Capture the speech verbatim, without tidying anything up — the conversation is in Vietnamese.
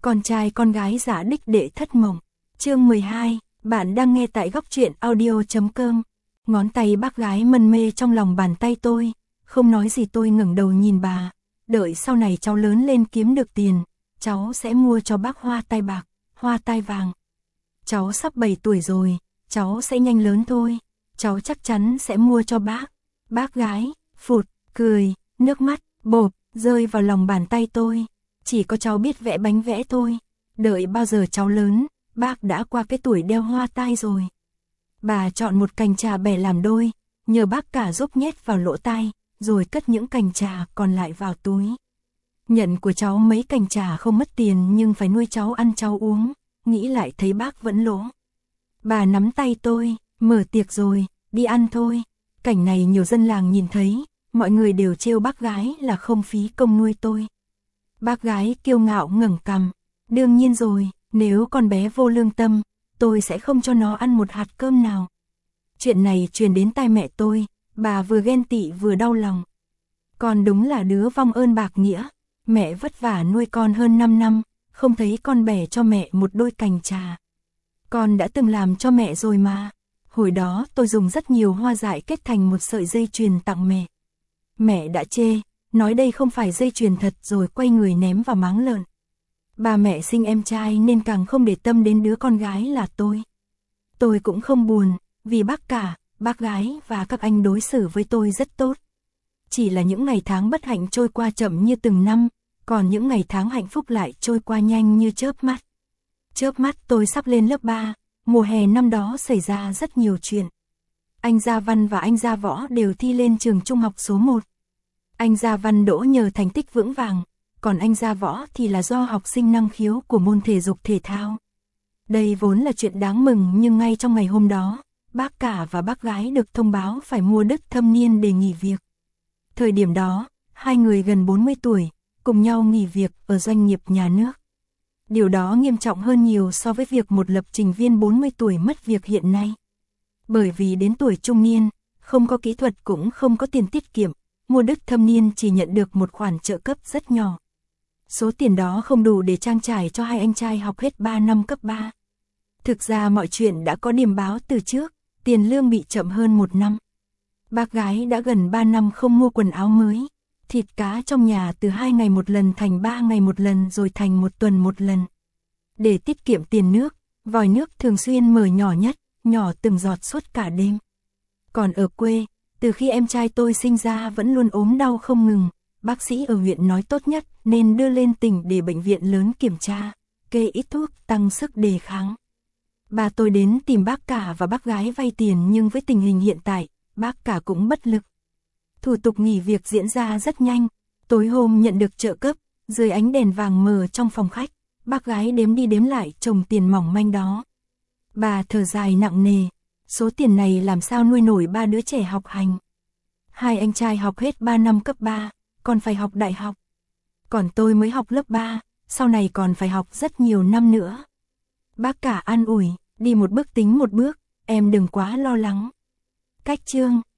Con trai con gái giả đích đệ thất mộng. Chương mười hai, bạn đang nghe tại góc truyện audio chấm com. Ngón tay bác gái mân mê trong lòng bàn tay tôi, không nói gì tôi ngẩng đầu nhìn bà, đợi sau này cháu lớn lên kiếm được tiền, cháu sẽ mua cho bác hoa tai bạc, hoa tai vàng. Cháu sắp bảy tuổi rồi, cháu sẽ nhanh lớn thôi, cháu chắc chắn sẽ mua cho bác. Bác gái, phụt, cười, nước mắt, bộp, rơi vào lòng bàn tay tôi. Chỉ có cháu biết vẽ bánh vẽ thôi, đợi bao giờ cháu lớn, bác đã qua cái tuổi đeo hoa tai rồi. Bà chọn một cành trà bẻ làm đôi, nhờ bác cả giúp nhét vào lỗ tai, rồi cất những cành trà còn lại vào túi. Nhận của cháu mấy cành trà không mất tiền nhưng phải nuôi cháu ăn cháu uống, nghĩ lại thấy bác vẫn lỗ. Bà nắm tay tôi, mở tiệc rồi, đi ăn thôi. Cảnh này nhiều dân làng nhìn thấy, mọi người đều trêu bác gái là không phí công nuôi tôi. Bác gái kiêu ngạo ngẩng cằm, đương nhiên rồi, nếu con bé vô lương tâm, tôi sẽ không cho nó ăn một hạt cơm nào. Chuyện này truyền đến tai mẹ tôi, bà vừa ghen tị vừa đau lòng. Con đúng là đứa vong ơn bạc nghĩa, mẹ vất vả nuôi con hơn năm năm, không thấy con bẻ cho mẹ một đôi cành trà. Con đã từng làm cho mẹ rồi mà, hồi đó tôi dùng rất nhiều hoa dại kết thành một sợi dây chuyền tặng mẹ. Mẹ đã chê, nói đây không phải dây chuyền thật rồi quay người ném vào máng lợn. Bà mẹ sinh em trai nên càng không để tâm đến đứa con gái là tôi. Tôi cũng không buồn, vì bác cả, bác gái và các anh đối xử với tôi rất tốt. Chỉ là những ngày tháng bất hạnh trôi qua chậm như từng năm, còn những ngày tháng hạnh phúc lại trôi qua nhanh như chớp mắt. Chớp mắt tôi sắp lên lớp ba, mùa hè năm đó xảy ra rất nhiều chuyện. Anh Gia Văn và anh Gia Võ đều thi lên trường trung học số một. Anh Gia Văn đỗ nhờ thành tích vững vàng, còn anh Gia Võ thì là do học sinh năng khiếu của môn thể dục thể thao. Đây vốn là chuyện đáng mừng nhưng ngay trong ngày hôm đó, bác cả và bác gái được thông báo phải mua đất thâm niên để nghỉ việc. Thời điểm đó, hai người gần bốn mươi tuổi, cùng nhau nghỉ việc ở doanh nghiệp nhà nước. Điều đó nghiêm trọng hơn nhiều so với việc một lập trình viên bốn mươi tuổi mất việc hiện nay. Bởi vì đến tuổi trung niên, không có kỹ thuật cũng không có tiền tiết kiệm, mua đất thâm niên chỉ nhận được một khoản trợ cấp rất nhỏ. Số tiền đó không đủ để trang trải cho hai anh trai học hết ba năm cấp ba. Thực ra mọi chuyện đã có điểm báo từ trước, tiền lương bị chậm hơn một năm. Bác gái đã gần ba năm không mua quần áo mới, thịt cá trong nhà từ hai ngày một lần thành ba ngày một lần rồi thành một tuần một lần. Để tiết kiệm tiền nước, vòi nước thường xuyên mở nhỏ nhất, nhỏ từng giọt suốt cả đêm. Còn ở quê, từ khi em trai tôi sinh ra vẫn luôn ốm đau không ngừng, bác sĩ ở huyện nói tốt nhất nên đưa lên tỉnh để bệnh viện lớn kiểm tra, kê ít thuốc tăng sức đề kháng. Bà tôi đến tìm bác cả và bác gái vay tiền nhưng với tình hình hiện tại, bác cả cũng bất lực. Thủ tục nghỉ việc diễn ra rất nhanh, tối hôm nhận được trợ cấp, dưới ánh đèn vàng mờ trong phòng khách, bác gái đếm đi đếm lại chồng tiền mỏng manh đó. Bà thở dài nặng nề, số tiền này làm sao nuôi nổi ba đứa trẻ học hành. Hai anh trai học hết ba năm cấp ba, còn phải học đại học. Còn tôi mới học lớp ba, sau này còn phải học rất nhiều năm nữa. Bác cả an ủi, đi một bước tính một bước, em đừng quá lo lắng. Cách chương